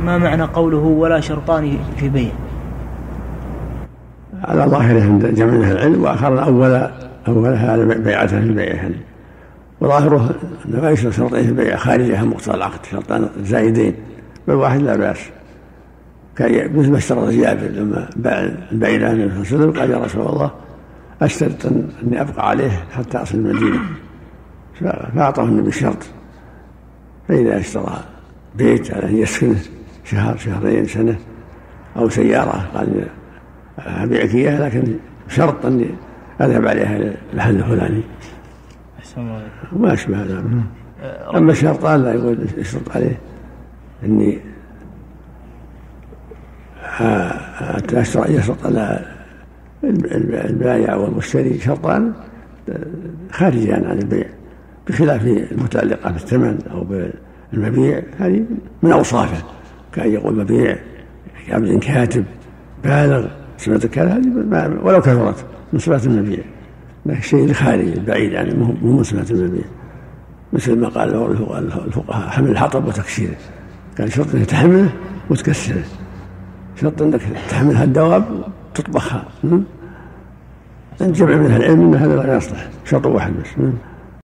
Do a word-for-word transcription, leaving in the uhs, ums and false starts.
ما معنى قوله ولا شرطان في بيع؟ على ظاهره عند جمع أهل العلم، وآخرنا أول أولها على بيعتها في البيع، وظاهره أنه ما يشترط شرطين في البيع خارجها مقتضى العقد، شرطان زائدين بل واحد لا بأس. مثل ما اشترط جابر لما باع البعير عن النبي صلى الله عليه وسلم، قال يا رسول الله أشترط أني أبقى عليه حتى أصل المدينة، فأعطاه النبي شرط. فإذا اشترى بيت على أن يسكنه شهر شهرين سنة أو سيارة قال أبيعك إياها لكن شرط أني أذهب عليها المحل الفلاني وما أشبه هذا. أما الشرطان لا يقول يشرط عليه أني يشرط على البائع والمشتري شرطان خارجان عن البيع، بخلاف المتعلقة بالثمن أو بالمبيع، هذه من أوصافه، كأن يقول مبيع كعبد كاتب بالغ سمة الكلام ولو كثرت من صفات المبيع، لكن الشيء الخارجي البعيد يعني مو من صفات المبيع، مثل ما قال الفقهاء حمل الحطب وتكسيره، كان شرط انك تحمله وتكسره، شرط انك تحملها الدواب وتطبخها. الجمع من العلم ان هذا لا يصلح، شرط واحد بس.